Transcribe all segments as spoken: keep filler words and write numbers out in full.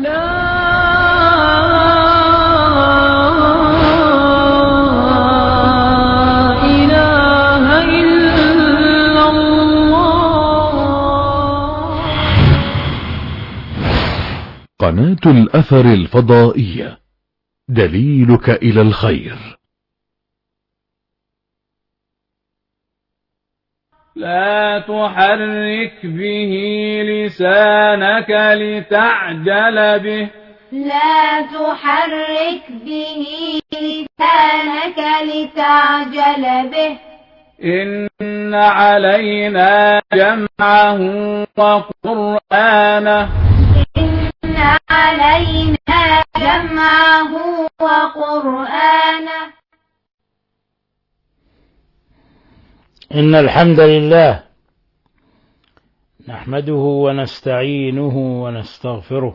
إله إلا الله. قناة الأثر الفضائية، دليلك إلى الخير. لا تحرك به لسانك لتعجل به. لا تحرك به لسانك لتعجل به. إن علينا جمعه وقرآنه. إن علينا جمعه وقرآنه. إن الحمد لله نحمده ونستعينه ونستغفره،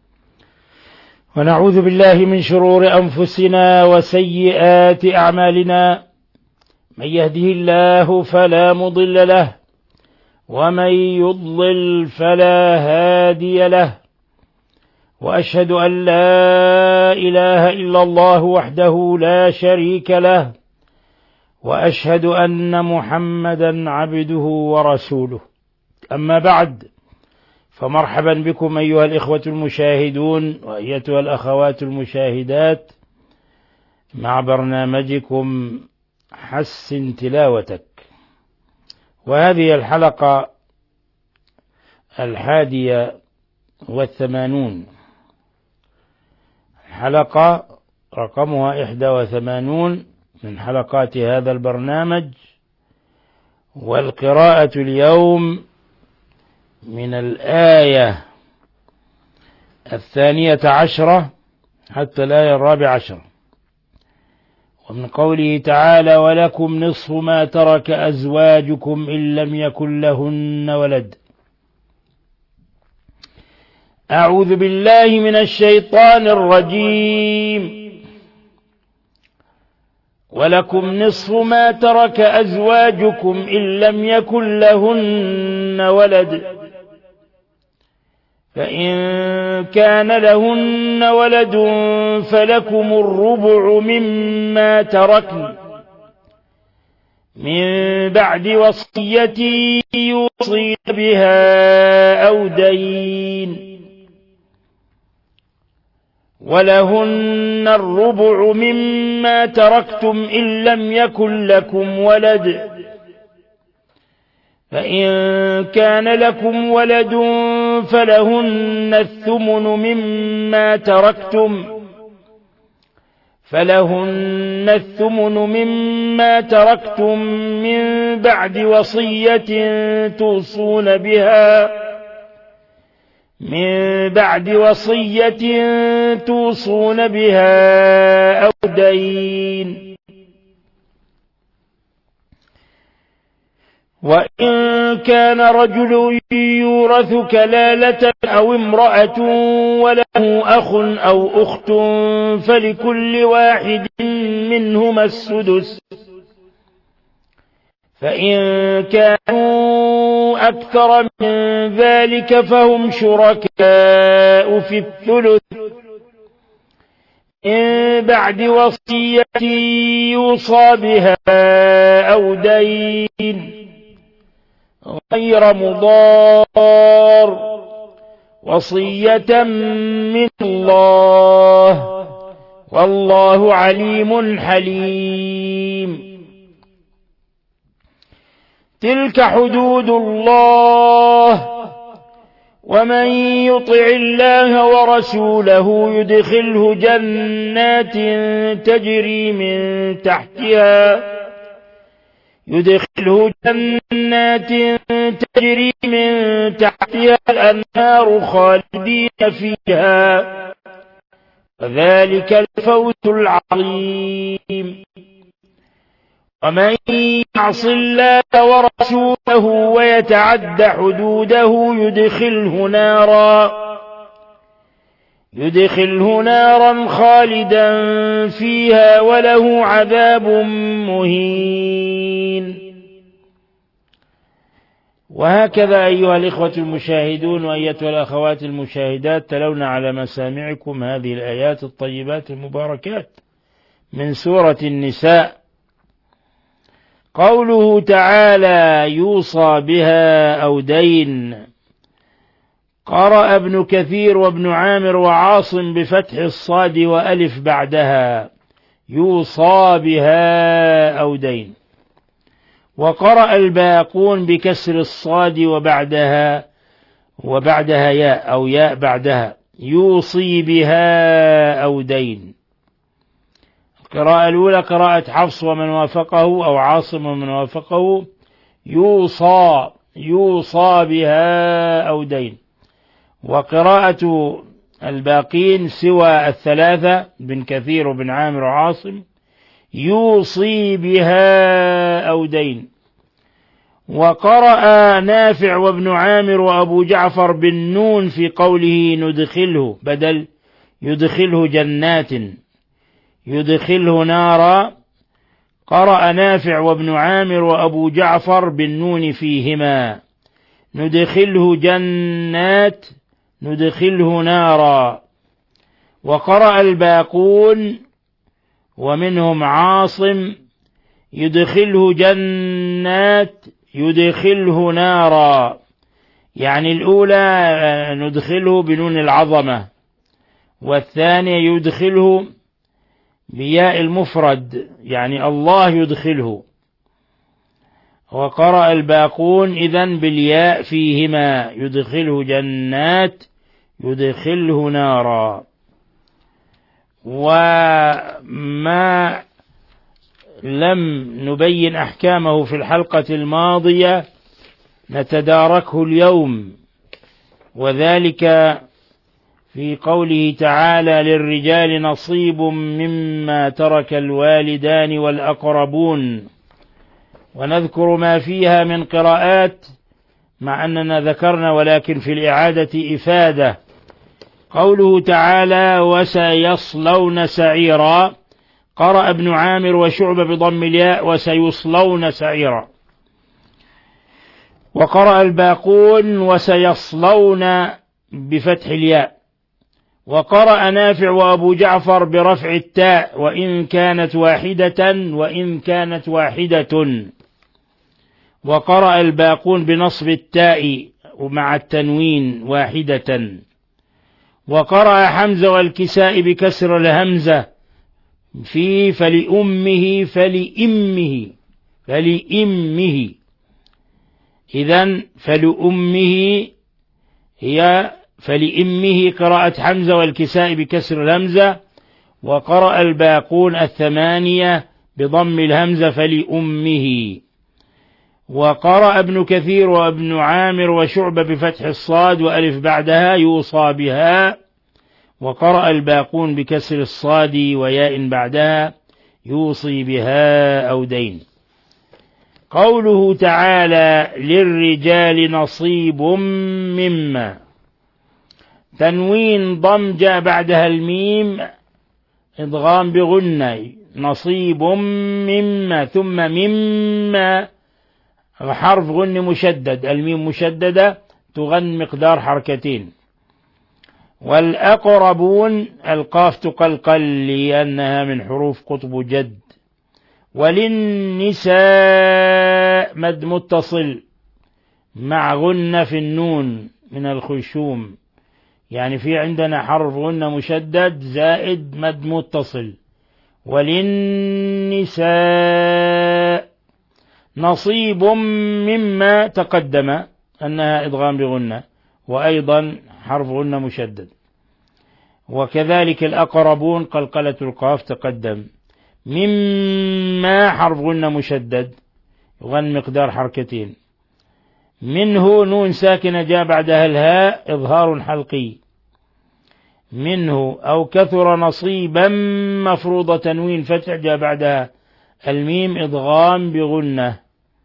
ونعوذ بالله من شرور أنفسنا وسيئات أعمالنا. من يهده الله فلا مضل له، ومن يضلل فلا هادي له. وأشهد أن لا إله إلا الله وحده لا شريك له، وأشهد أن محمدا عبده ورسوله. أما بعد، فمرحبا بكم أيها الإخوة المشاهدون وأيتها الأخوات المشاهدات مع برنامجكم حسن تلاوتك، وهذه الحلقة الحادية والثمانون، الحلقة رقمها إحدى وثمانون من حلقات هذا البرنامج. والقراءة اليوم من الآية الثانية عشرة حتى الآية الرابعة عشرة، ومن قوله تعالى: ولكم نصف ما ترك أزواجكم إن لم يكن لهن ولد. أعوذ بالله من الشيطان الرجيم. ولكم نصف ما ترك أزواجكم إن لم يكن لهن ولد، فإن كان لهن ولد فلكم الربع مما تركن من بعد وصية يوصين بها أو دين، ولهن الربع مما تركتم إن لم يكن لكم ولد، فإن كان لكم ولد فلهن الثمن مما تركتم فلهن الثمن مما تركتم من بعد وصية توصون بها من بعد وصية توصون بها أو دين. وإن كان رجل يورث كلالة أو امرأة وله أخ أو أخت فلكل واحد منهما السدس، فإن كانوا أكثر من ذلك فهم شركاء في الثلث من بعد وصية يوصى بها أو دين غير مضار، وصية من الله، والله عليم حليم. تلك حدود الله، ومن يطع الله ورسوله يدخله جنات تجري من تحتها يدخله جنات تجري من تحتها الأنهار خالدين فيها، وذلك الفوز العظيم. ومن يعص الله ورسوله ويتعد حدوده يدخله نارا يدخله نارا خالدا فيها وله عذاب مهين. وهكذا أيها الإخوة المشاهدون وأيتها الأخوات المشاهدات، تلونا على مسامعكم هذه الآيات الطيبات المباركات من سورة النساء. قوله تعالى يوصى بها أو دين. قرأ ابن كثير وابن عامر وعاصم بفتح الصاد وألف بعدها يوصى بها أو دين، وقرأ الباقون بكسر الصاد وبعدها وبعدها ياء أو ياء بعدها يوصي بها أو دين. القراءة الأولى قراءة حفص ومن وافقه أو عاصم ومن وافقه يوصى يوصى بها أو دين، وقراءة الباقين سوى الثلاثة بن كثير وبن عامر وعاصم يوصي بها أو دين. وقرأ نافع وابن عامر وأبو جعفر بالنون في قوله ندخله بدل يدخله جنات يدخله نارا. قرأ نافع وابن عامر وأبو جعفر بالنون فيهما ندخله جنات ندخله نارا. وقرأ الباقون ومنهم عاصم يدخله جنات يدخله نارا، يعني الأولى ندخله بنون العظمة، والثانية يدخله بياء المفرد يعني الله يدخله. وقرأ الباقون إذن بالياء فيهما يدخله جنات يدخله نارا. وما لم نبين أحكامه في الحلقة الماضية نتداركه اليوم، وذلك في قوله تعالى للرجال نصيب مما ترك الوالدان والأقربون، ونذكر ما فيها من قراءات مع أننا ذكرنا ولكن في الإعادة إفادة. قوله تعالى وسيصلون سعيرا، قرأ ابن عامر وشعبة بضم الياء وسيصلون سعيرا، وقرأ الباقون وسيصلون بفتح الياء، وقرأ نافع وأبو جعفر برفع التاء وإن كانت واحدة وإن كانت واحدة، وقرأ الباقون بنصب التاء ومع التنوين واحدة، وقرأ حمزة والكساء بكسر الهمزة في فلأمه فلإمه فلإمه. إذن فلأمه هي فلإمه قراءة حمزة والكساء بكسر الهمزة، وقرأ الباقون الثمانية بضم الهمزة فلأمه. وقرأ ابن كثير وابن عامر وشعبة بفتح الصاد وألف بعدها يوصى بها، وقرأ الباقون بكسر الصاد وياء بعدها يوصي بها أو دين. قوله تعالى للرجال نصيب مما، تنوين ضم جاء بعدها الميم إدغام بغنة نصيب مما، ثم مما حرف غن مشدد، الميم مشددة تغن مقدار حركتين. والأقربون القاف تقلقل لأنها من حروف قطب جد. وللنساء مد متصل مع غنة في النون من الخشوم، يعني في عندنا حرف غنة مشدد زائد مد متصل. وللنساء نصيب مما تقدم أنها إدغام بغنة وأيضا حرف غنة مشدد. وكذلك الأقربون قلقلة القاف تقدم. مما حرف غنة مشدد يغن مقدار حركتين. منه نون ساكنة جاء بعدها الهاء إظهار حلقي. منه أو كثر نصيبا مفروض تنوين فتح جاء بعدها الميم إدغام بغنة.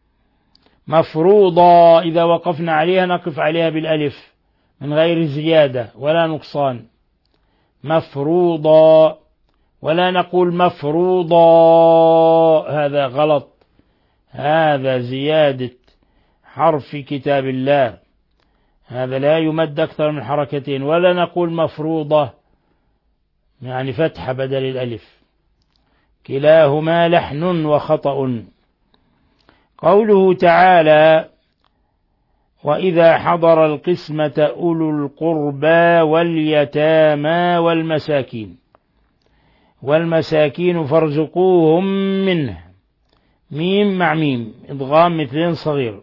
مفروضة إذا وقفنا عليها نقف عليها بالألف من غير زيادة ولا نقصان. مفروضة، ولا نقول مفروضة، هذا غلط، هذا زيادة حرف في كتاب الله، هذا لا يمد أكثر من حركتين، ولا نقول مفروضة يعني فتح بدل الألف، كلاهما لحن وخطأ. قوله تعالى: وإذا حضر القسمة أولو القربى واليتامى والمساكين، والمساكين فارزقوهم منه، ميم مع ميم إدغام مثلين صغير،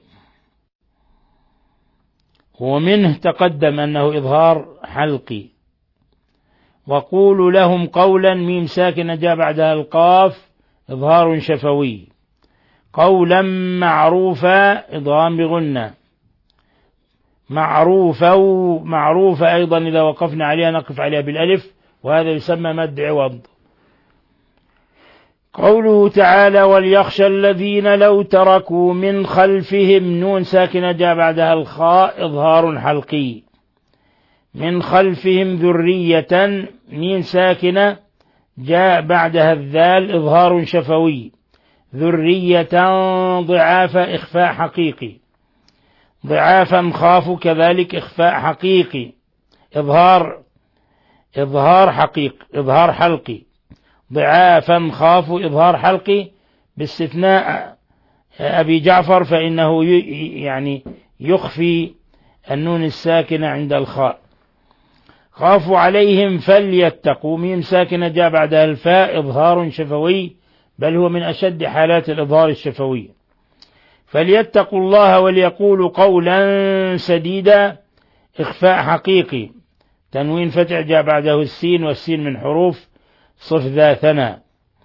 ومنه تقدم أنه إظهار حلقي. وقولوا لهم قولا، ميم ساكنة جاء بعدها القاف إظهار شفوي. قولا معروفا إدغام بغنة، معروفة معروفة أيضا إذا وقفنا عليها نقف عليها بالألف، وهذا يسمى مد عوض. قوله تعالى: وليخشى الذين لو تركوا من خلفهم، نون ساكنة جاء بعدها الخاء إظهار حلقي، من خلفهم ذرية، ميم ساكنة جاء بعدها الذال إظهار شفوي، ذرية ضعافا إخفاء حقيقي، ضعافا خافوا كذلك إخفاء حقيقي، إظهار إظهار حقيق إظهار حلقي، ضعافا خافوا إظهار حلقي باستثناء أبي جعفر فإنه يعني يخفي النون الساكنة عند الخاء. خافوا عليهم فليتقوا، ميم ساكنة جاء بعدها الفاء إظهار شفوي، بل هو من أشد حالات الإظهار الشفوي. فليتقوا الله وليقولوا قولا سديدا إخفاء حقيقي، تنوين فتح جاء بعده السين، والسين من حروف صف ذا ثنا.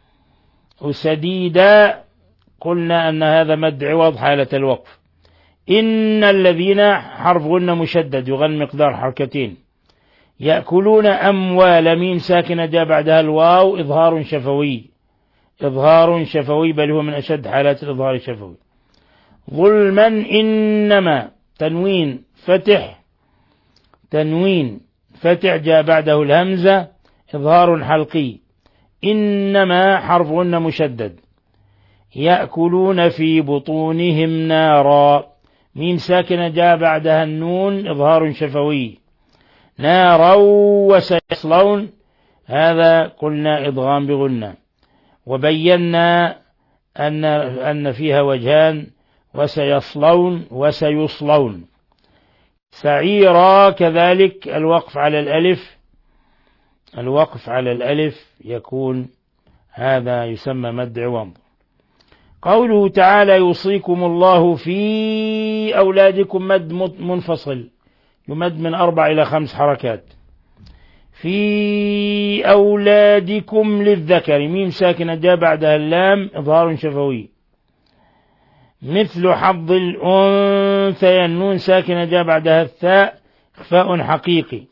وسديدا قلنا أن هذا مد عوض حالة الوقف. إن الذين حرف غنة مشدد يغن مقدار حركتين، يأكلون أموال، ميم ساكنة جاء بعدها الواو إظهار شفوي، إظهار شفوي بل هو من أشد حالات الإظهار الشفوي. ظلما إنما، تنوين فتح تنوين فتح جاء بعده الهمزة إظهار حلقي، إنما حرف غنة مشدد. يأكلون في بطونهم نارا، ميم ساكنة جاء بعدها النون إظهار شفوي، نارا وسيصلون، هذا قلنا إضغام بغنة. وبينا أن أن فيها وجهان، وسيصلون وسيصلون. سعيرا كذلك الوقف على الألف، الوقف على الألف يكون هذا يسمى مد عوض. قوله تعالى: يوصيكم الله في أولادكم، مد منفصل يمد من أربع إلى خمس حركات. في أولادكم للذكر، ميم ساكنة جاء بعدها اللام إظهار شفوي، مثل حظ الأنثى، النون ساكنة جاء بعدها الثاء إخفاء حقيقي.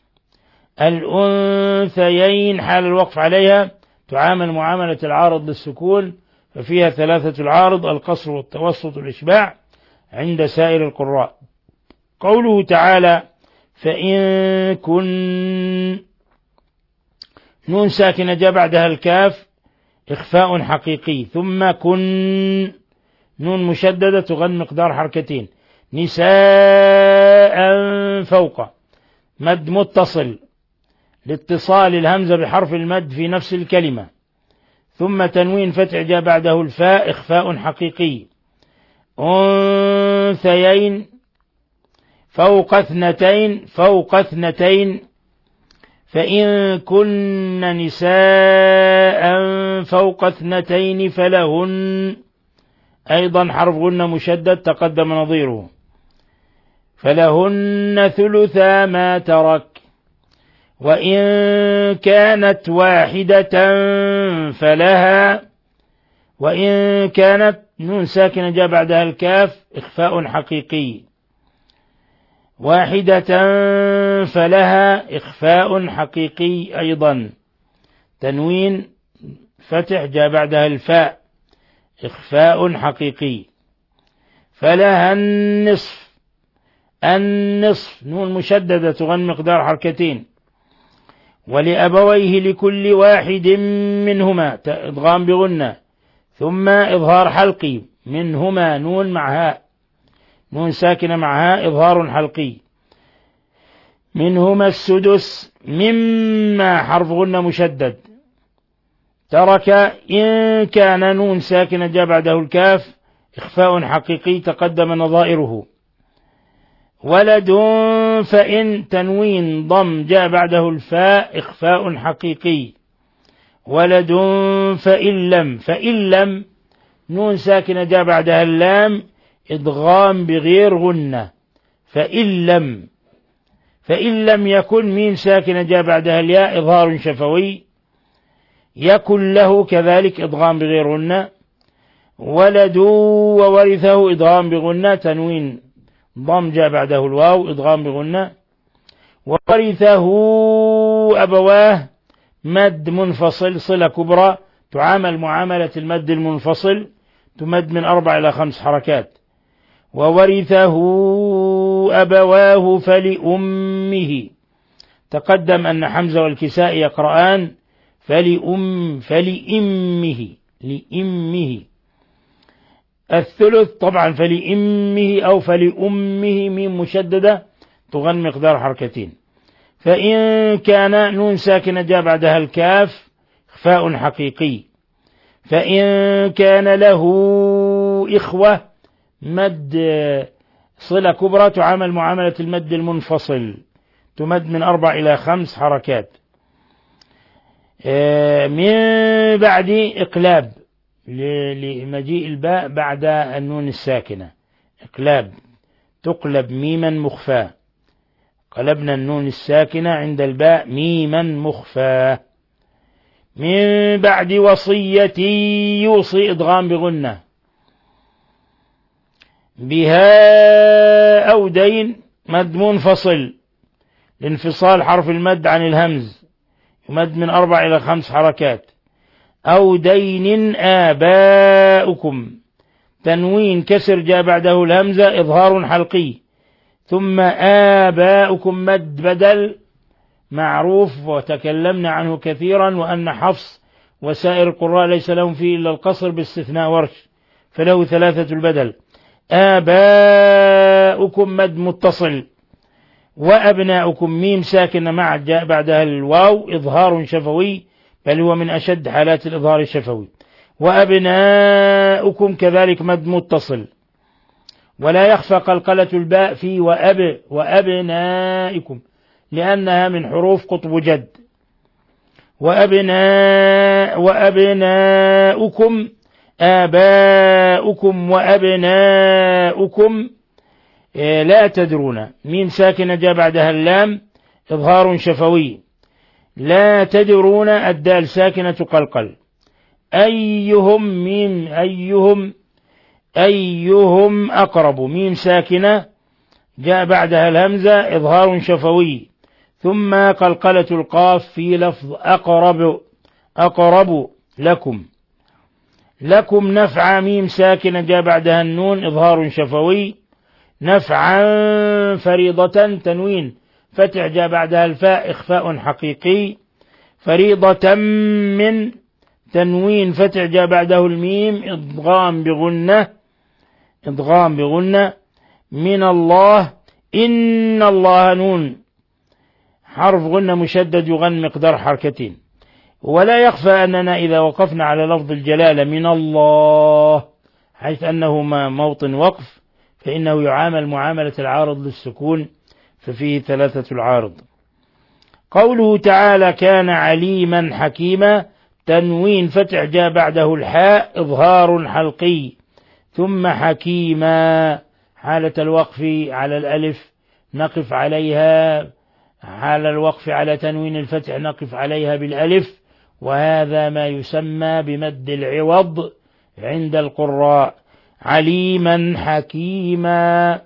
الأنثيين حال الوقف عليها تعامل معاملة العارض للسكون، ففيها ثلاثة العارض: القصر والتوسط والإشباع عند سائر القراء. قوله تعالى: فإن كن، نون ساكنة جاء بعدها الكاف إخفاء حقيقي، ثم كن، نون مشددة تغن مقدار حركتين. نساء فوق، مد متصل لاتصال الهمزة بحرف المد في نفس الكلمة، ثم تنوين فتح جاء بعده الفاء إخفاء حقيقي. أنثيين فوق اثنتين، فوق اثنتين. فإن كن نساء فوق اثنتين فلهن، أيضا حرف غنة مشدد تقدم نظيره، فلهن ثلثا ما ترك. وإن كانت واحدة فلها، وإن كانت، نون ساكنة جاء بعدها الكاف إخفاء حقيقي، واحدة فلها إخفاء حقيقي أيضا، تنوين فتح جاء بعدها الفاء إخفاء حقيقي. فلها النصف، النصف نون مشددة تغن مقدار حركتين. ولأبويه لكل واحد منهما، إدغام بغنة، ثم إظهار حلقي، منهما نون مع هاء، نون ساكنة معها إظهار حلقي. منهما السدس مما حرف غنة مشدد. ترك إن كان نون ساكنة جاء بعده الكاف إخفاء حقيقي تقدم نظائره. ولد فإن تنوين ضم جاء بعده الفاء إخفاء حقيقي. ولد فإن لم فإن لم نون ساكنة جاء بعدها اللام إدغام بغير غنة. فإن لم فإن لم يكن ميم ساكنة جاء بعدها الياء إظهار شفوي. يكن له كذلك إدغام بغير غنة. ولد وورثه إدغام بغنة تنوين ضم جاء بعده الواو إدغام بغنة. وورثه أبواه مد منفصل صلة كبرى تعامل معاملة المد المنفصل تمد من أربع إلى خمس حركات. وورثه أبواه فلأمه. تقدم أن حمزة والكساء يقرآن فلأم فلإمه لإمه. الثلث طبعا فلإمه أو فلأمه ميم مشددة تغن مقدار حركتين. فإن كان نون ساكنة جاء بعدها الكاف إخفاء حقيقي. فإن كان له إخوة مد صلة كبرى تعامل معاملة المد المنفصل تمد من أربع إلى خمس حركات. من بعد إقلاب لمجيء الباء بعد النون الساكنة. إقلاب تقلب ميما مخفى. قلبنا النون الساكنة عند الباء ميما مخفى. من بعد وصية يوصي إدغام بغنة. بها أو دين مد منفصل لانفصال حرف المد عن الهمز يمد من أربع إلى خمس حركات. أو دين آباؤكم تنوين كسر جاء بعده الهمزة إظهار حلقي. ثم آباؤكم مد بدل معروف وتكلمنا عنه كثيرا وأن حفص وسائر القراء ليس لهم فيه إلا القصر باستثناء ورش فله ثلاثة البدل. آباؤكم مد متصل. وأبناؤكم ميم ساكنة مع جاء بعدها الواو إظهار شفوي بل هو من أشد حالات الإظهار الشفوي. وأبناؤكم كذلك مد متصل. ولا يخفى قلقلة الباء في وأب وأبنائكم لأنها من حروف قطب جد. وأبناء وأبناؤكم آباؤكم وأبناؤكم لا تدرون ميم ساكنة جاء بعدها اللام إظهار شفوي. لا تدرون الدال ساكنة قلقل. أيهم ميم أيهم أيهم أقرب ميم ساكنة جاء بعدها الهمزة إظهار شفوي. ثم قلقلة القاف في لفظ أقرب أقرب لكم. لكم نفع ميم ساكنة جاء بعدها النون إظهار شفوي. نفعا فريضة تنوين فتح جاء بعدها الفاء إخفاء حقيقي. فريضة من تنوين فتح جاء بعده الميم إدغام بغنة إدغام بغنة. من الله إن الله نون حرف غنة مشدد يغن مقدار حركتين. ولا يخفى أننا إذا وقفنا على لفظ الجلالة من الله حيث أنه موطن وقف فإنه يعامل معاملة العارض للسكون ففيه ثلاثة العارض. قوله تعالى كان عليما حكيما تنوين فتح جاء بعده الحاء إظهار حلقي. ثم حكيما حالة الوقف على الألف نقف عليها حال الوقف على تنوين الفتح نقف عليها بالألف وهذا ما يسمى بمد العوض عند القراء. عليما حكيما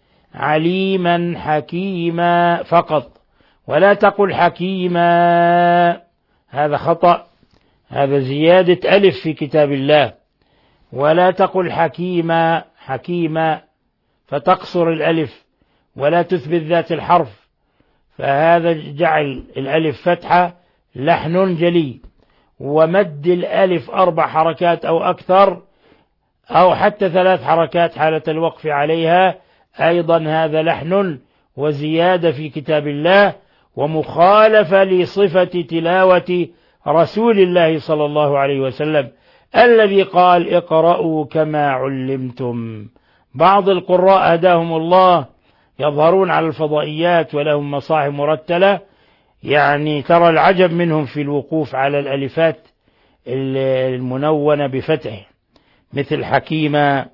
عليما حكيما فقط ولا تقل حكيما هذا خطأ هذا زيادة ألف في كتاب الله. ولا تقل حكيما حكيما فتقصر الألف ولا تثبت ذات الحرف فهذا جعل الألف فتحة لحن جلي. ومد الألف أربع حركات أو أكثر أو حتى ثلاث حركات حالة الوقف عليها أيضا هذا لحن وزيادة في كتاب الله، ومخالفة لصفة تلاوة رسول الله صلى الله عليه وسلم الذي قال اقرأوا كما علمتم. بعض القراء هداهم الله يظهرون على الفضائيات ولهم مصاحف مرتلة، يعني ترى العجب منهم في الوقوف على الألفات المنونة بفتح، مثل حكيمة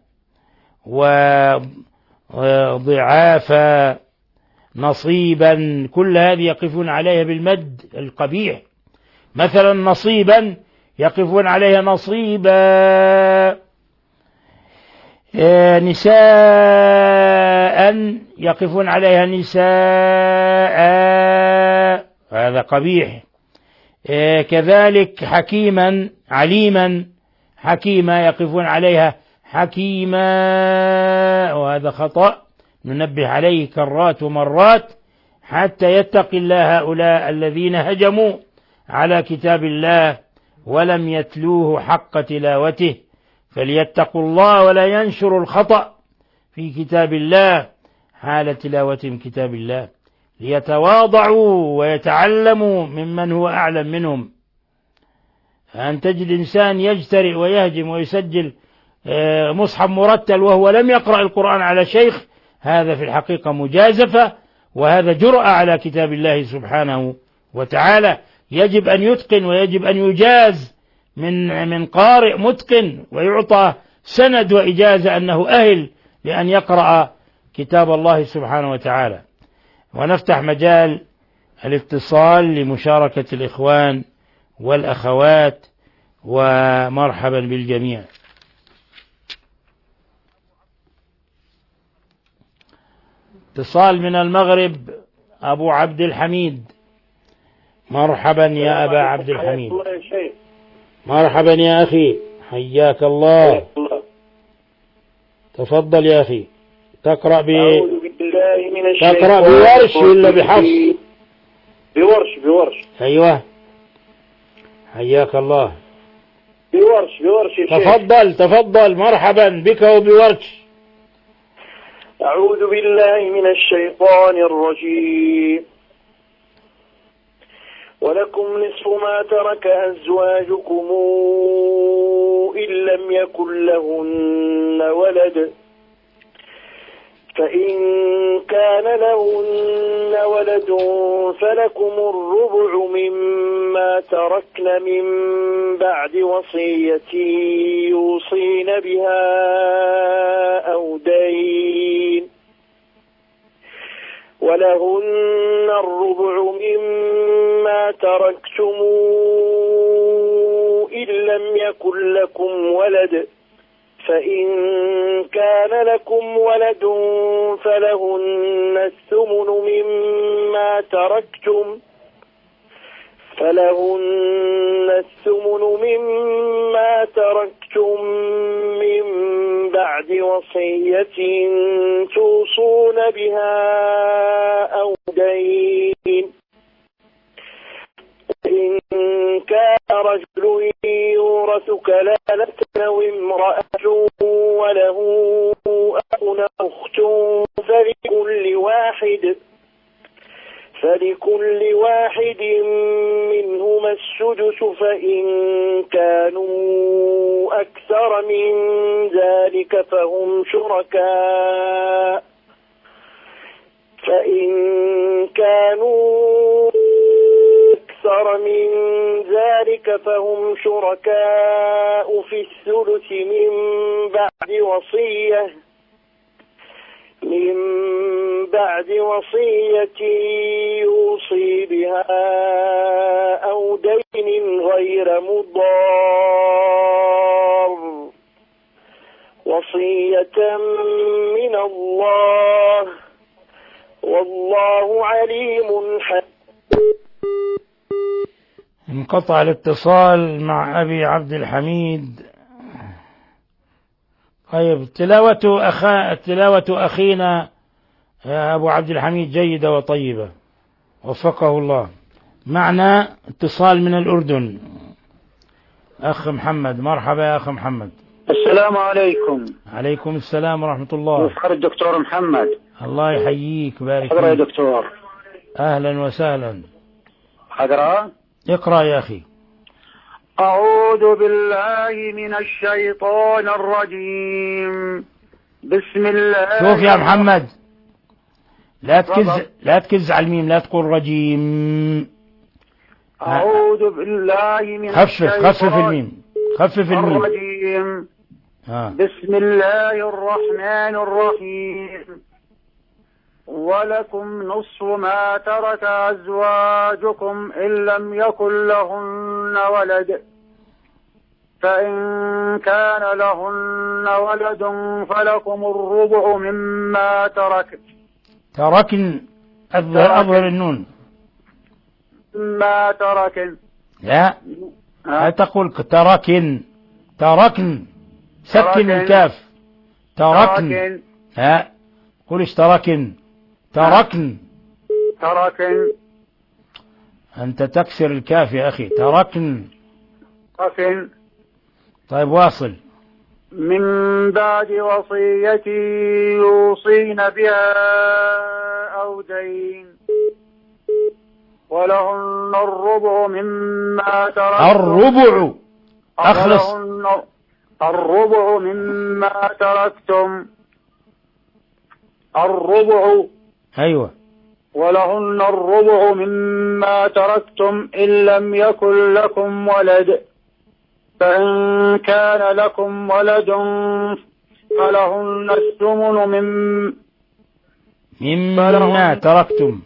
وضعافة نصيبا، كل هذه يقفون عليها بالمد القبيح. مثلا نصيبا يقفون عليها نصيبا، نساء يقفون عليها نساء، هذا قبيح. كذلك حكيما عليما، حكيما يقفون عليها حكيما، وهذا خطأ ننبه عليه كرات ومرات حتى يتقي الله هؤلاء الذين هجموا على كتاب الله ولم يتلوه حق تلاوته، فليتقوا الله ولا ينشروا الخطأ في كتاب الله حال تلاوتهم كتاب الله، ليتواضعوا ويتعلموا ممن هو أعلم منهم. أن تجد إنسان يجترئ ويهجم ويسجل مصحف مرتل وهو لم يقرأ القرآن على شيخ، هذا في الحقيقة مجازفة، وهذا جرأة على كتاب الله سبحانه وتعالى. يجب أن يتقن ويجب أن يجاز من من قارئ متقن، ويعطى سند وإجازة أنه أهل لأن يقرأ كتاب الله سبحانه وتعالى. ونفتح مجال الاتصال لمشاركة الإخوان والأخوات، ومرحبا بالجميع. اتصال من المغرب، أبو عبد الحميد. مرحبا يا أبا عبد الحميد. مرحبا يا أخي، حياك الله. تفضل يا أخي. تقرأ ب تقرأ بورش ولا بحفص؟ بورش بورش أيوة، حياك الله. بورش بورش تفضل تفضل، مرحبا بك وبورش. أعوذ بالله من الشيطان الرجيم. ولكم نصف ما ترك أزواجكم إن لم يكن لهن ولد، فإن كان لهن ولد فلكم الربع مما تركن من بعد وصية يوصين بها أو دين، ولهن الربع مما تركتم إن لم يكن لكم ولد، فإن كان لكم ولد فلهن الثمن مما تركتم فلهن الثمن مما تركتم من بعد وصية توصون بها أو دين. إن كان رجل يورث كلالة أو امرأة وله أخ أو أخت فلكل واحد فلكل واحد منهما السدس، فإن كانوا أكثر من ذلك فهم شركاء فإن كانوا أكثر من ذلك فهم شركاء في الثلث من بعد وصية من بعد وصية يوصي بها أو دين غير مضار، وصية من الله والله عليم حكيم. انقطع الاتصال مع أبي عبد الحميد. طيب، تلاوة أخا تلاوة أخينا أبو عبد الحميد جيدة وطيبة، وفقه الله. معنا اتصال من الأردن، أخ محمد. مرحبا يا أخ محمد. السلام عليكم. عليكم السلام ورحمة الله. وفر الدكتور محمد. الله يحييك بارك اقرأ يا فيك. دكتور. أهلا وسهلا. اقرأ. اقرأ يا أخي. أعوذ بالله من الشيطان الرجيم. بسم الله. شوف يا محمد، لا تكز لا تكز على الميم، لا تقول رجيم. أعوذ بالله من خفف الشيطان خفف الميم، خفف الميم. الرجيم. آه. بسم الله الرحمن الرحيم. ولكم نصف ما ترك أزواجكم إن لم يكن لهن ولد، فإن كان لهن ولد فلكم الربع مما ترك. تركن أظهر أظهر النون. مما ترك. لا لا تقول تركن، تركن سكن الكاف. تركن. ها قولش تركن، تركن. تركن. أنت تكسر الكاف يا أخي. تركن. تركن. طيب واصل. من بعد وصية يوصين بها أو دين ولهن الربع مما تركتم. الربع أخلص. الربع مما تركتم. الربع. أيوة. ولهن الربع مما تركتم إن لم يكن لكم ولد، فإن كان لكم ولد فلهن الثمن من مما تركتم.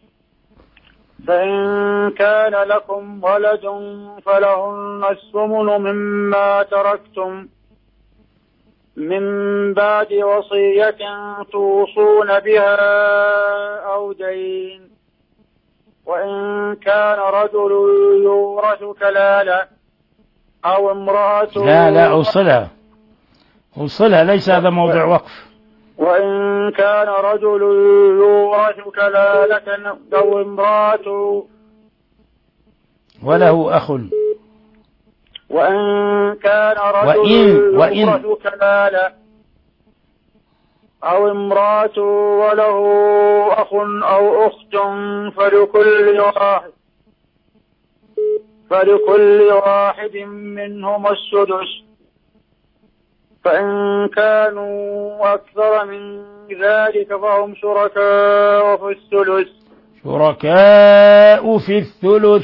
فإن كان لكم ولد فلهن الثمن مما تركتم من بعد وصية توصون بها أو دين، وإن كان رجل يورث كلالة أو امرأة. لا لا أوصلها، أوصلها، ليس هذا موضع وقف. وإن كان رجل يورث كلالة أو امرأة وله أخ. وإن كان رجل وإن وإن يورث كلالة أو امرأة وله أخ أو أخت فلكل واحد فلكل واحد منهما السدس، فإن كانوا أكثر من ذلك فهم شركاء في الثلث. شركاء في الثلث.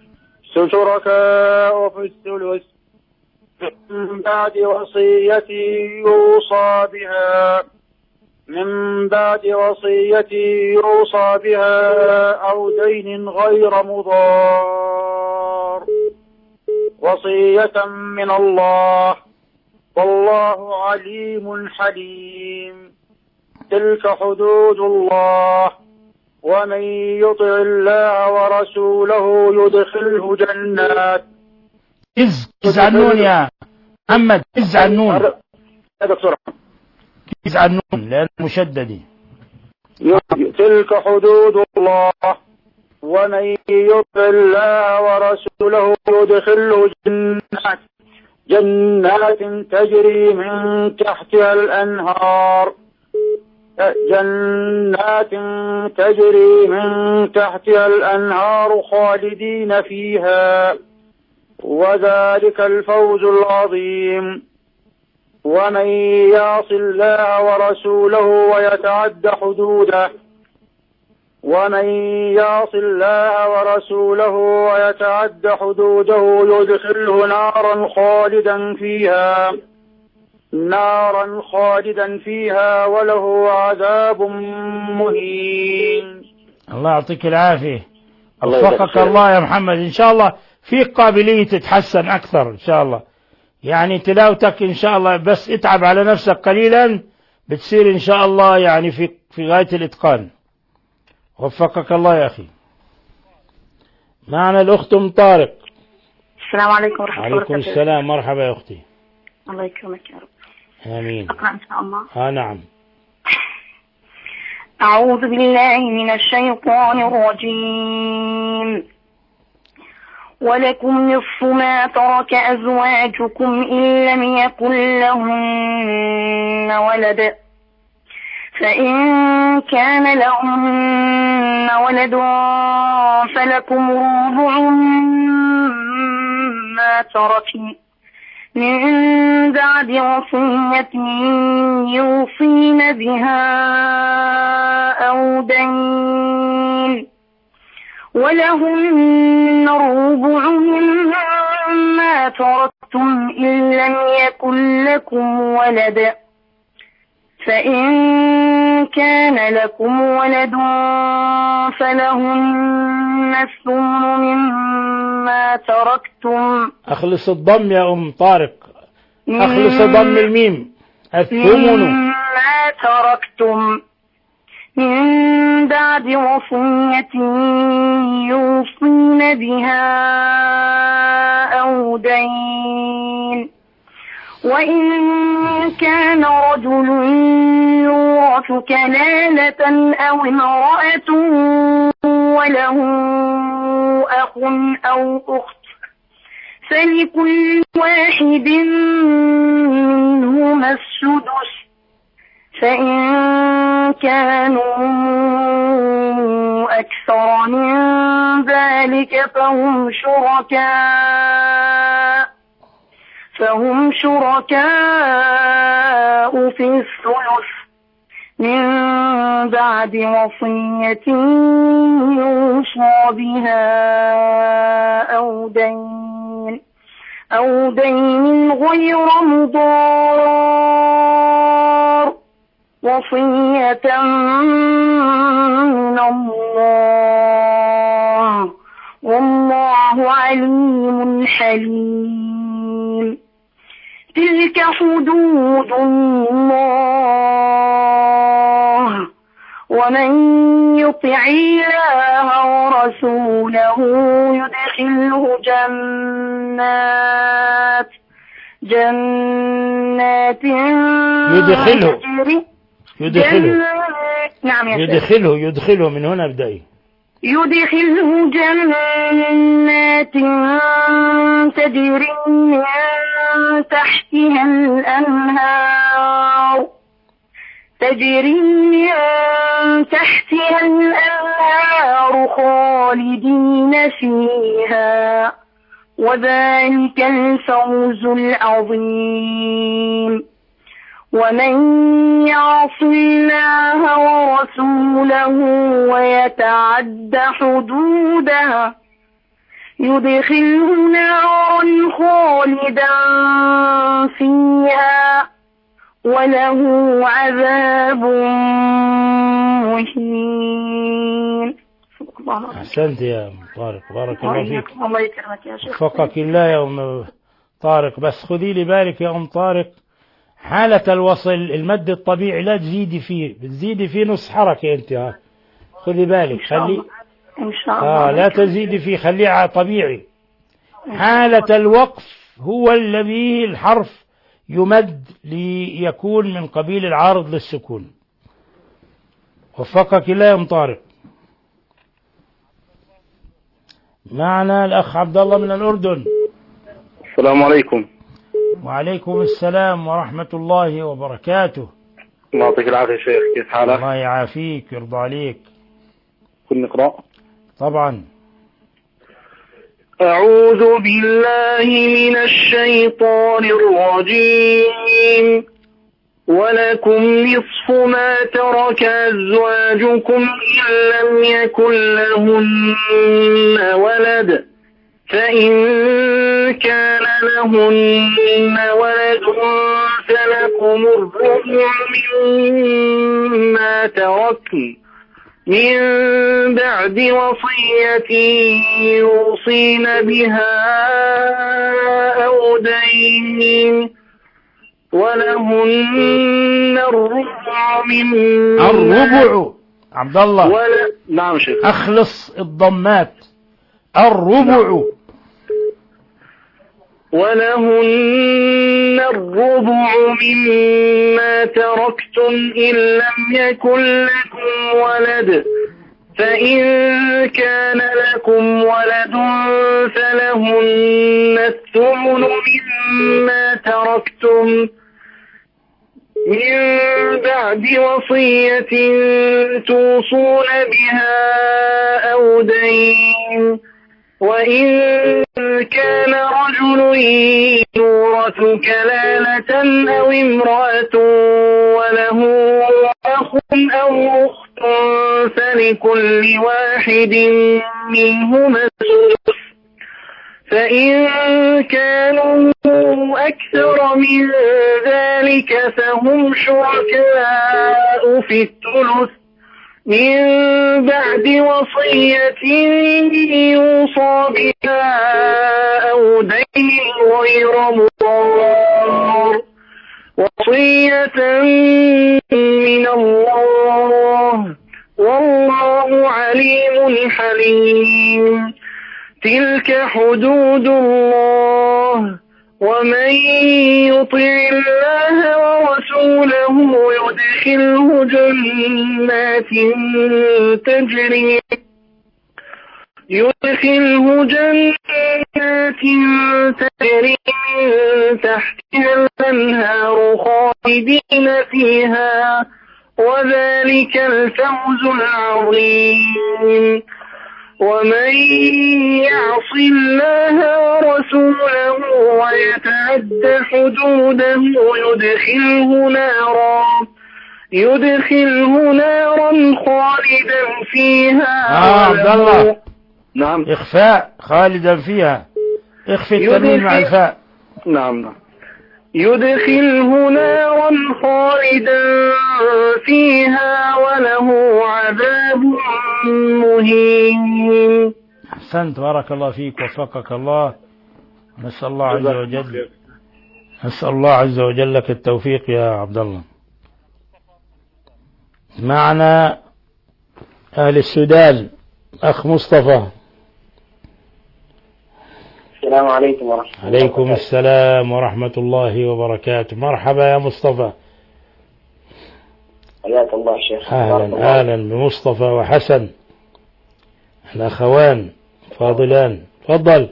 شركاء في الثلث من بعد وصية يوصى بها من بعد وصية يوصى بها أو دين غير مضار، وصية من الله والله عليم حليم. تلك حدود الله ومن يطع الله ورسوله يدخله جنات. إز إز عنون يا محمد، إز عنون يا دكتور، إز عنون لأن مشدد. تلك حدود الله ومن يطع الله ورسوله يدخله جنات جنات تجري من تحتها الأنهار جنات تجري من تحتها الأنهار خالدين فيها، وذلك الفوز العظيم. ومن يعص الله ورسوله ويتعد حدوده ومن يعص الله ورسوله ويتعد حدوده يدخله نارا خالدا فيها نارا خالدا فيها وله عذاب مهين. الله يعطيك العافية. وفقك الله يا محمد. إن شاء الله في قابلية تتحسن أكثر إن شاء الله، يعني تلاوتك إن شاء الله، بس اتعب على نفسك قليلا بتصير إن شاء الله يعني في في غاية الإتقان. وفقك الله يا أخي. معنا الأخت أم طارق. السلام عليكم ورحمة الله وبركاته. عليكم السلام، مرحبا يا أختي. الله يكرمك يا رب. آمين. أقرأ إن شاء الله. آه نعم. أعوذ بالله من الشيطان الرجيم. ولكم نصف ما ترك أزواجكم إن لم يكن لهن ولد فإن كان لهن ولد فلكم ربع ما تركن من بعد وصية يوصين بها أو دين ولهن الربع مما تركتم إن لم يكن لكم ولد فإن كان لكم ولد فلهن الثمن مما تركتم. أخلص الضم يا أم طارق، أخلص ضم الميم. الثمن مما تركتم من بعد وصية يوصين بها أو دين وإن كان رجل يورث كلالة أو امرأة وله أخ أو أخت فلكل واحد منهما السدس فإن كانوا أكثر من ذلك فهم شركاء فهم شركاء في الثلث من بعد وصية يوصى بها أو دين أو دين غير مضار وصية من الله والله عليم حليم. تلك حدود الله ومن يطع الله ورسوله يدخله جنات جنات يدخله يدخله نعم يدخله يدخله من هنا ابدأي. يدخله جنات تجري من تحتها الأنهار تجري من تحتها الأنهار خالدين فيها وذلك الفوز العظيم. ومن يعص الله ورسوله ويتعد حدوده يدخله نارا خالدا فيها وله عذاب مهين. أحسنت يا أم طارق، بارك الله فيك. الله يكرمك يا شيخ. وفقك الله يا أم طارق. بس خذي لي بالك يا أم طارق، حالة الوصل المد الطبيعي لا تزيدي فيه، بتزيدي فيه نص حركة أنت. ها خذي بالك، خلي إن شاء الله آه لا تزيدي فيه، خليه طبيعي. حالة الوقف هو الذي الحرف يمد ليكون من قبيل العارض للسكون. وفقك الله يا أم طارق. معنا الأخ عبد الله من الأردن. السلام عليكم. وعليكم السلام ورحمة الله وبركاته. الله يعطيك العافية شيخ، كيف حالك؟ الله يعافيك ويرضى عليك. كن نقرأ؟ طبعا. أعوذ بالله من الشيطان الرجيم. ولكم نصف ما ترك أزواجكم إن لم يكن لهن ولد فإن كان لهن ولد فلكم الربع مما تركن من بعد وصية يوصين بها أو دين ولهن الربع مما الربع عبد الله ولا... نعم شيخ. أخلص الضمات. الربع. ولهن الربع مما تركتم إن لم يكن لكم ولد فإن كان لكم ولد فلهن الثمن مما تركتم من بعد وصية توصون بها أو دين، وإن كان رجل يورث كلالة أو امرأة وله أخ أو أخت فلكل واحد منهما السدس، فإن كانوا أكثر من ذلك فهم شركاء في الثلث من بعد وصية يوصى بها أو دين غير مضار، وصية من الله والله عليم حليم. تلك حدود الله، ومن يطع الله ورسوله يدخله جنات تجري يدخله جنات تجري من تحتها الأنهار خالدين فيها، وذلك الفوز العظيم. ومن يعص الله ورسوله ويتعد حدوده يدخله نارا يدخله نارا خالدا فيها. آه عبد الله، نعم. إخفاء خالدا فيها، اخفي التنوين مع الفاء. نعم نعم. يدخله نارا خالدا فيها وله عذاب مهين. أحسنت، بارك الله فيك، وفقك الله. نسأل الله عز وجل نسأل الله عز وجل لك التوفيق يا عبد الله. معنا أهل السودان أخ مصطفى. السلام عليكم ورحمة الله. عليكم السلام ورحمة الله وبركاته. مرحبا يا مصطفى. حياك الله شيخ. أهلا أهلا بمصطفى وحسن الأخوان فاضلان. تفضل.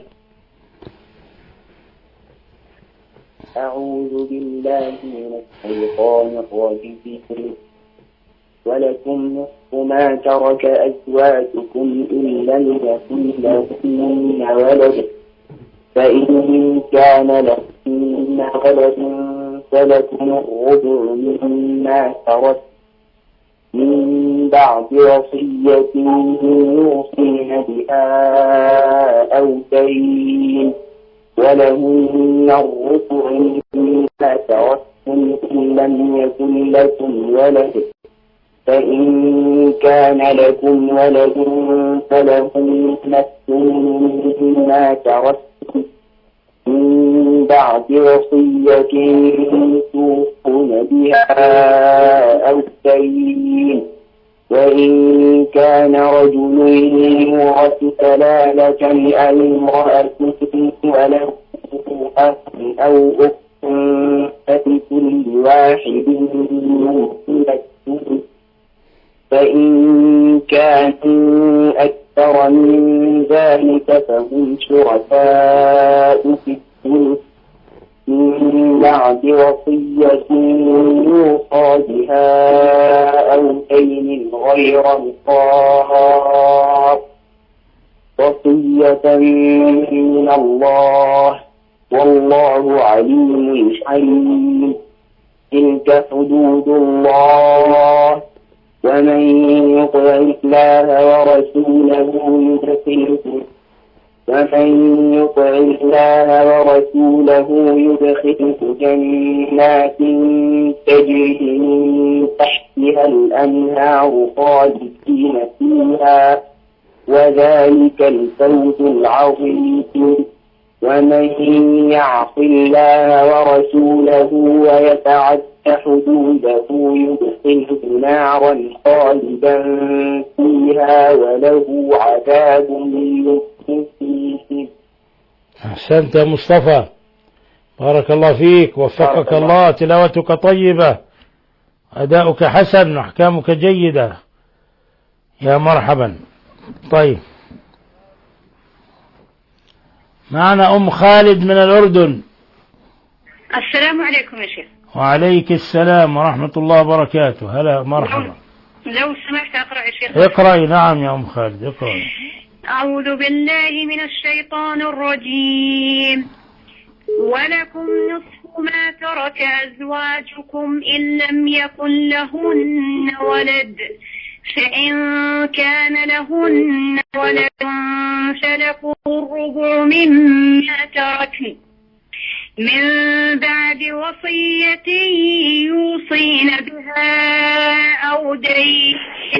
أعوذ بالله من الشيطان الرجيم. ولكم نصف ما ترك أزواجكم إن لم يكن لهن ولد، فإن كان لهن ولد فلكم الربع مما ترك من بعد وصية يوصين بها أو دين، ولهن الربع مما تركتم إن لم يكن لكم ولد، فإن كان لكم ولد فلهن الثمن مما تركتم من بعد وصية توصون بها أو دين، وإن كان رجل يورث كلالة أو امرأة وله أخ أو أخت فلكل واحد منهما السدس، فإن كانوا أكثر من ذلك فهم شركاء في الثلث من بعد وصية يوصى بها أو دين غير مضار، وصية من الله والله عليم حليم. تلك حدود الله، ومن يطع الله ورسوله يدخله ومن يطع الله ورسوله يدخله جنات تجري من تحتها الأنهار خالدين فيها، وذلك الفوز العظيم. ومن يعص الله ورسوله ويتعد حدوده يدخله نارا خالدا فيها وله عذاب مهين. أحسنت يا مصطفى، بارك الله فيك، وفقك الله. تلاوتك طيبة، أداؤك حسن، أحكامك جيدة. يا مرحبا. طيب معنا أم خالد من الأردن. السلام عليكم يا شيخ. وعليك السلام ورحمة الله وبركاته. هلا مرحبا. لو سمحت أقرأ يا شيخ. اقرأي. نعم يا أم خالد اقرأي. أعوذ بالله من الشيطان الرجيم. ولكم نصف ما ترك أزواجكم إن لم يكن لهن ولد، فإن كان لهن ولد فلكم الربع مما تركن من بعد وصية يوصين بها أو دين،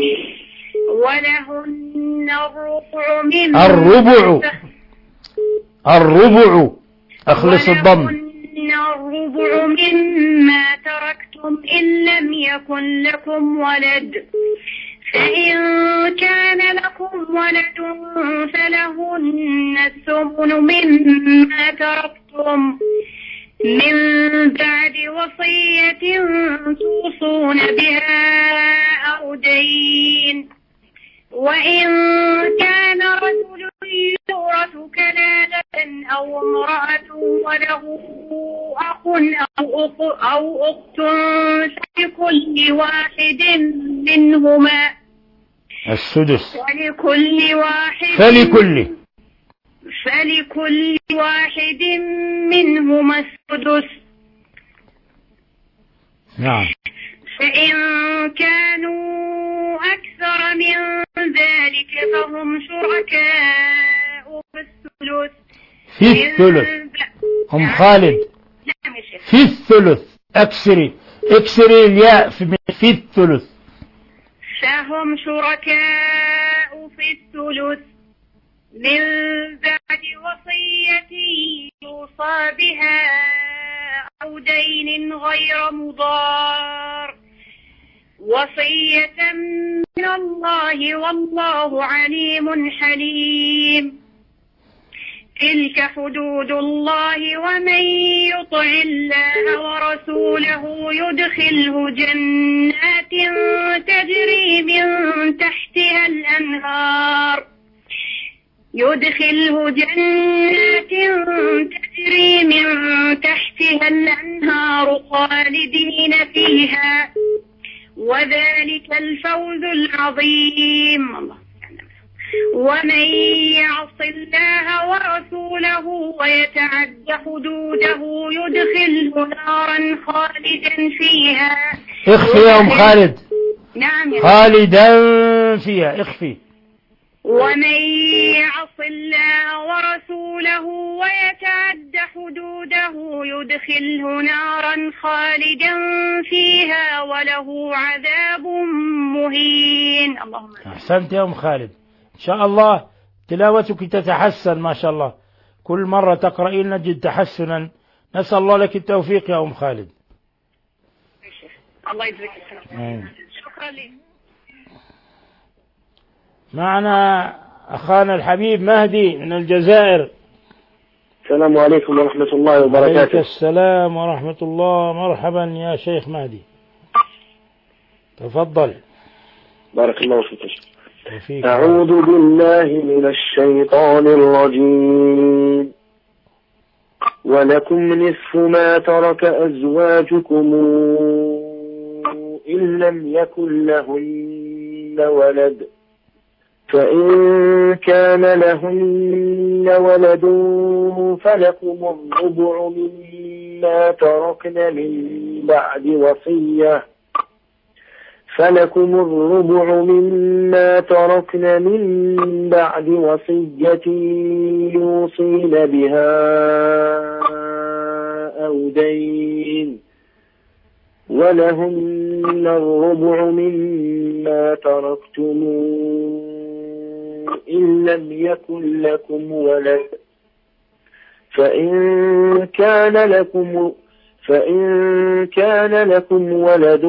ولهن الربع مما الربع الربع أخلص الضم. ولهن الربع مما تركتم إن لم يكن لكم ولد، فإن كان لكم ولد فلهن الثمن مما تركتم من بعد وصية توصون بها أو دين، وإن كان رجل يورث كلالة أو امرأة وله أخ أو أخت, أو أخت فلكل واحد منهما السدس. فلكل واحد فلكل فلكل واحد منهما السدس. نعم. فإن كانوا أكثر من ذلك فهم شركاء في الثلث. في الثلث. أم خالد في الثلث. اكسري اكسري الياء في, في الثلث. فهم شركاء في الثلث من بعد وصية يوصى بها أو دين غير مضار، وصية من الله والله عليم حليم. تلك حدود الله ومن يطع الله ورسوله يدخله جنات تجري من تحتها الأنهار يدخله جنات تجري من تحتها الأنهار خالدين فيها، وذلك الفوز العظيم. الله. ومن يعص الله ورسوله ويتعد حدوده يدخله نارا خالدا فيها. اخفي يا أم خالد. نعم. خالدا فيها. اخفي. ومن يعص الله ورسوله ويتعد حدوده يدخله نارا خالدا فيها وله عذاب مهين. اللهم أحسنت يا أم خالد. إن شاء الله تلاوتك تتحسن ما شاء الله، كل مرة تقرأين نجد تحسنا. نسأل الله لك التوفيق يا أم خالد. الله يجزيك الخير. شكرا لي. معنا أخانا الحبيب مهدي من الجزائر. السلام عليكم ورحمة الله وبركاته. عليك السلام ورحمة الله. مرحبا يا شيخ مهدي، تفضل. بارك الله فيك. أعوذ بالله من الشيطان الرجيم. ولكم نصف ما ترك أزواجكم إن لم يكن لهن ولد، فإن كان لهن ولد فلكم الربع مما تركن من بعد وصية فلكم الربع مما تركن من بعد وصية يوصين بها أو دين، ولهن الربع مما تركتم إن لم يكن لكم ولد، فإن كان لكم فإن كان لكم ولد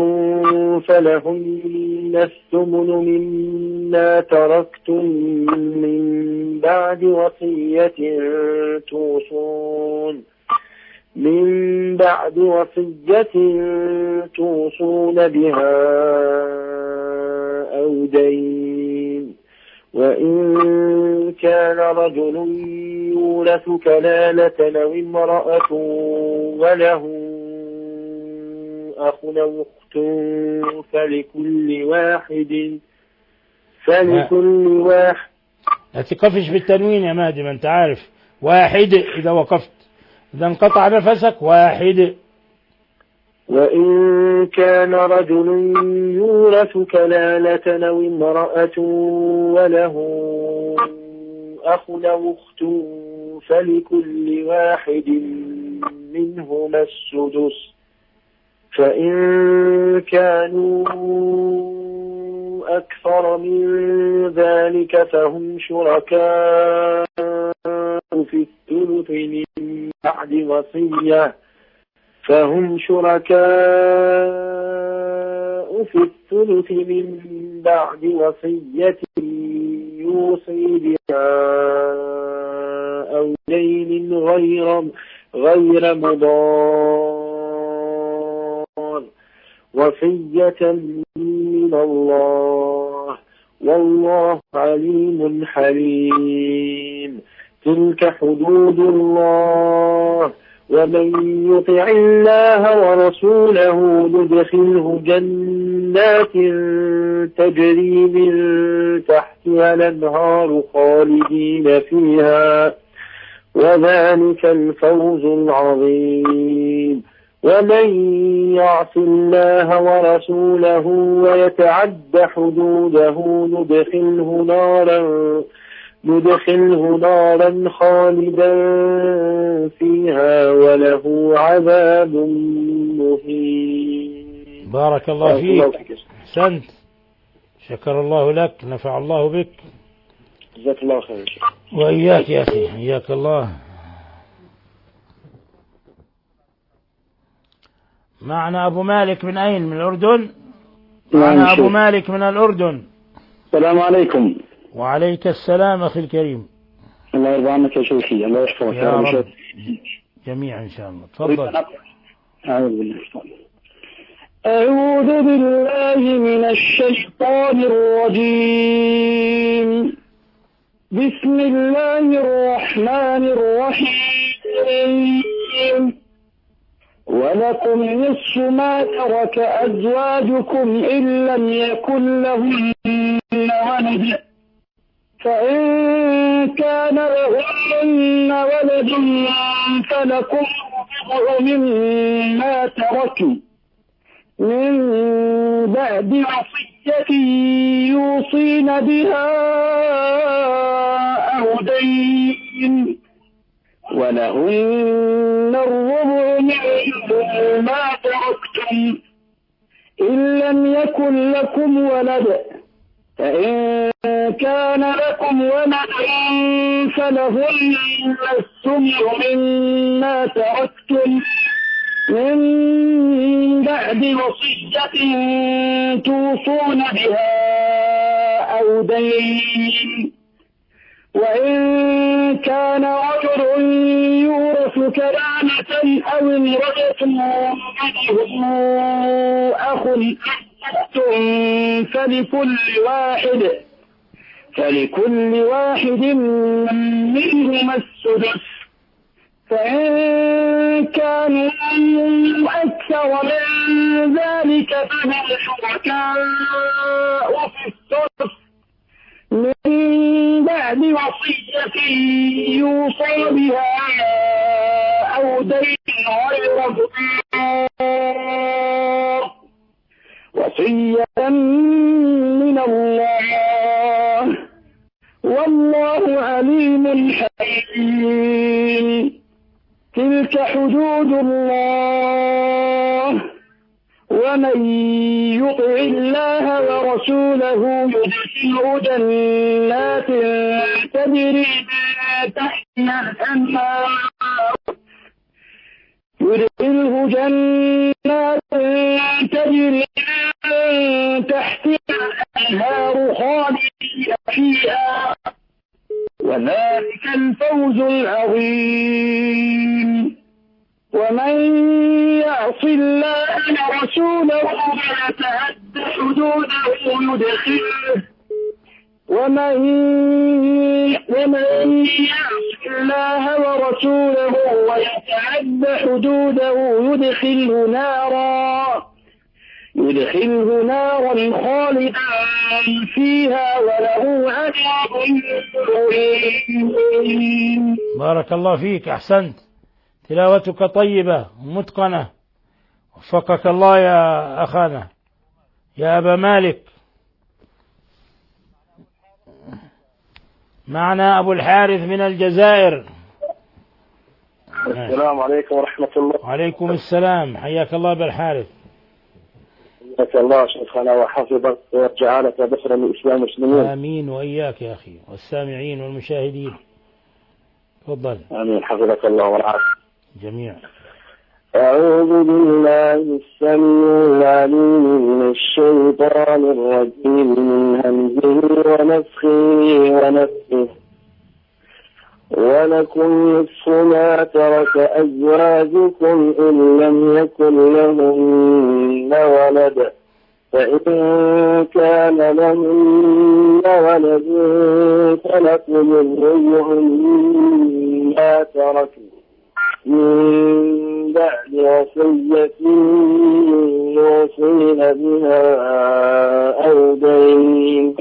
فلهن الثمن مما تركتم من بعد وصية توصون من بعد وصية توصون بها أو دين. وإن كان رجل يورث كلالة أو امرأة وله أخ أو أخت فلكل واحد فلكل واحد لا تقفش بالتنوين يا مهدي، ما انت عارف واحد إذا وقفت، إذا انقطع نفسك واحد. وإن كان رجل يورث كلالة أو امرأة وله أخ أو أخت فلكل واحد منهما السدس، فإن كانوا أكثر من ذلك فهم شركاء في الثلث من بعد وصية فهم شركاء في الثلث من بعد وصية يوصي بها أو دين غير غير مضار، وصية من الله والله عليم حليم. تلك حدود الله، ومن يطع الله ورسوله يدخله جنات تجري من تحتها الأنهار خالدين فيها، وذلك الفوز العظيم. ومن يعص الله ورسوله ويتعد حدوده ندخله نارا ندخله نارا خالدا فيها وله عذاب مهين. بارك الله فيك، أحسنت، شكر الله لك، نفع الله بك، جزاك الله خير. وإياك يا أخي، حياك الله. معنا أبو مالك من أين؟ من الأردن؟ معنا أبو مالك من الأردن. السلام عليكم. وعليك السلام أخي الكريم. الله يرضى عنك يا شيخي، الله يحفظك يا رب جميعا إن شاء الله. تفضل. أعوذ بالله أعوذ بالله من الشيطان الرجيم. بسم الله الرحمن الرحيم. ولكم نصف ما ترك أزواجكم إن لم يكن لهن ولد، فإن كان لهن ولد فلكم الربع مما تركوا من بعد وصية يوصين بها أو دين، ولهن الربع مما تركتم إن لم يكن لكم ولد، فإن كان لكم ولد فلهن الثمن مما تركتم من بعد وصية توصون بها أو دين. وإن كان رجل يورث كلالة أو امرأة وله أخ فلكل واحد فلكل واحد منهما السدس، فإن كانوا أكثر من ذلك فهم شركاء في الثلث من بعد وصية يوصى بها أو دين غير مضار، وصية من الله والله عليم حكيم. تلك حدود الله، ومن يطع الله ورسوله يدخله جنات تجري من تحتها الأنهار يدخله جنات تجري من تحتها الأنهار خالدين فيها، وذلك الفوز العظيم. ويتعد حدوده يدخله ومن ومن يعص الله ورسوله ويتعد حدوده يدخله نارا يدخله نارا خالدا فيها وله عذاب مهين. بارك الله فيك، أحسنت، تلاوتك طيبة ومتقنة، وفقك الله يا أخانا يا أبا مالك. معنا أبو الحارث من الجزائر. السلام عليكم ورحمة الله. وعليكم السلام، حياك الله بالحارث. حياك الله شيخنا وحفظك وجعلك بشرا للإسلام والمسلمين. آمين، وإياك يا أخي والسامعين والمشاهدين. تفضل. آمين، حفظك الله ورعاك جميعا. أعوذ بالله السميع العليم من الشيطان الرجيم من همزه ونفخه ونفخه. ولكم نصف ما ترك أزواجكم إن لم يكن لهن ولد، فإن كان لهن ولد فلكم الربع مما تركوا من بعد وصية يوصين بها أو دين،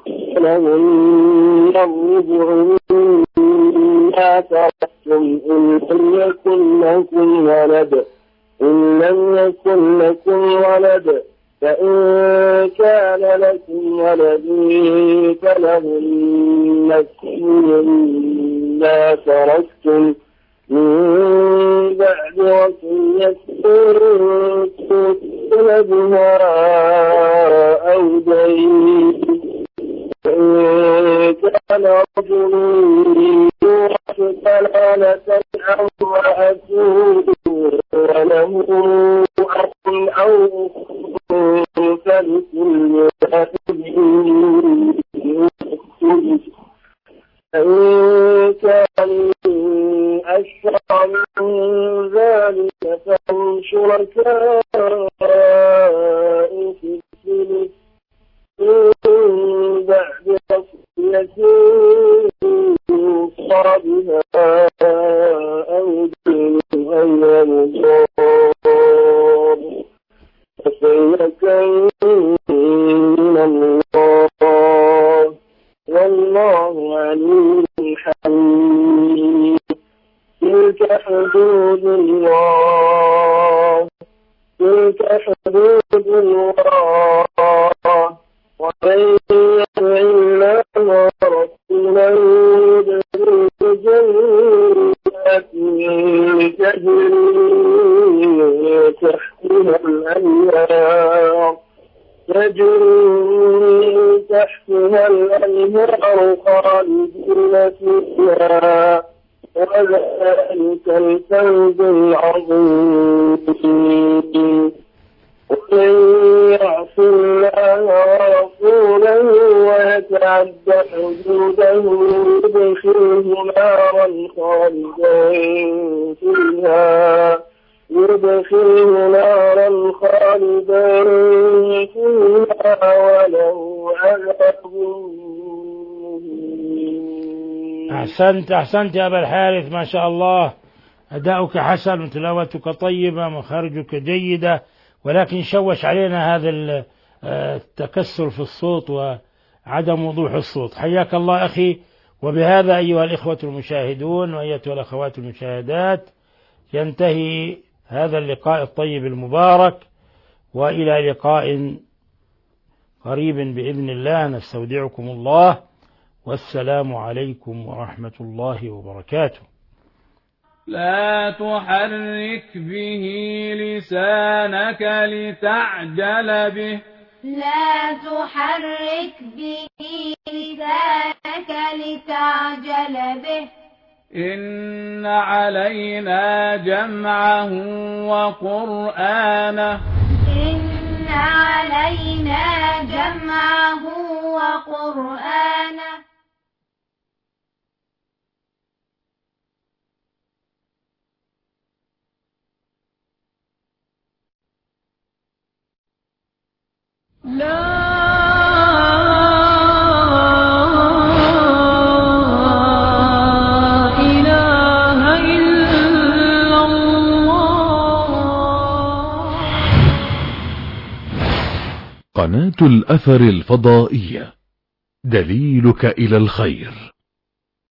لهن الربع مما تركتم إن لم يكن لكم ولد إن لم يكن لكم ولد فإن كان لكم ولد فلهن الثمن مما تركتم من بعد وصية توصون بها أو دين، فإن كان رجل يورث كلالة أو امرأة وله أخ أو أخت فلكل واحد منهم السدس، فإن كان أكثر من ذلك فهم شركاء في الثلث من بعد وصية يوصى بها أو دين غير مضار، وصية من الله والله عليم حليم. تلك حدود الله تلك حدود الله ومن يطع الله ورسوله يدخله جنات تجري تحتها الأنهار تجري تحتها الأنهار خالدين فيها وذلك الفوز العظيم. ومن يعص الله ورسوله ويتعد حدوده يدخله نارا خالدا فيها يدخله نارا خالدا فيها وله عذاب. أحسنت أحسنت يا أبا الحارث، ما شاء الله، أداؤك حسن وتلاوتك طيبة ومخارجك جيدة، ولكن شوش علينا هذا التكسر في الصوت وعدم وضوح الصوت. حياك الله أخي. وبهذا أيها الإخوة المشاهدون وأيتها الأخوات المشاهدات ينتهي هذا اللقاء الطيب المبارك، وإلى لقاء قريب بإذن الله نستودعكم الله، والسلام عليكم ورحمة الله وبركاته. لا تحرك به لسانك لتعجل به لا تحرك به لسانك لتعجل به إن علينا جمعه وقرآنه إن علينا جمعه وقرآنه إله إلا الله. قناة الأثر الفضائية، دليلك إلى الخير.